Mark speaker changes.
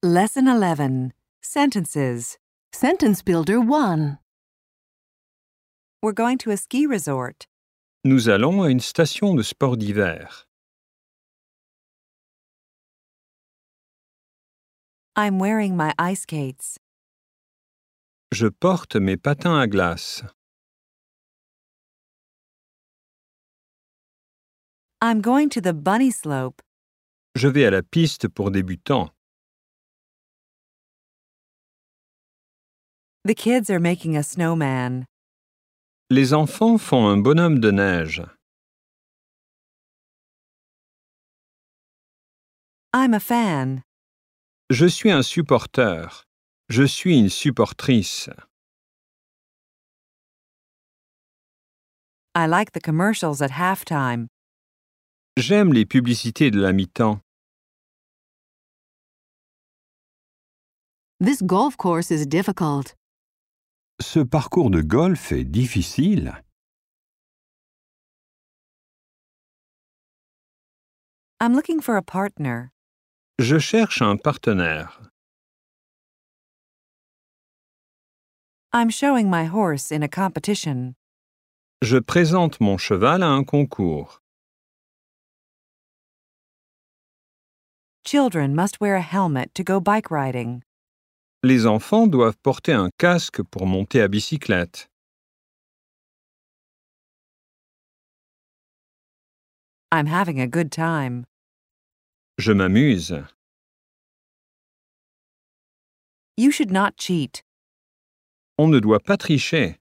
Speaker 1: Lesson 11. Sentences.
Speaker 2: Sentence Builder 1.
Speaker 1: We're going to a ski resort.
Speaker 3: Nous allons à une station de sport d'hiver.
Speaker 1: I'm wearing my ice skates.
Speaker 3: Je porte mes patins à glace.
Speaker 1: I'm going to the bunny slope.
Speaker 3: Je vais à la piste pour débutants.
Speaker 1: The kids are making a snowman.
Speaker 3: Les enfants font un bonhomme de neige.
Speaker 1: I'm a fan.
Speaker 3: Je suis un supporter. Je suis une supportrice.
Speaker 1: I like the commercials at halftime.
Speaker 3: J'aime les publicités de la mi-temps.
Speaker 2: This golf course is difficult.
Speaker 4: Ce parcours de golf est difficile.
Speaker 1: I'm looking for a partner.
Speaker 3: Je cherche un partenaire.
Speaker 1: I'm showing my horse in a competition.
Speaker 3: Je présente mon cheval à un concours.
Speaker 1: Children must wear a helmet to go bike riding.
Speaker 3: Les enfants doivent porter un casque pour monter à bicyclette.
Speaker 1: I'm having a good time.
Speaker 3: Je m'amuse.
Speaker 1: You should not cheat.
Speaker 3: On ne doit pas tricher.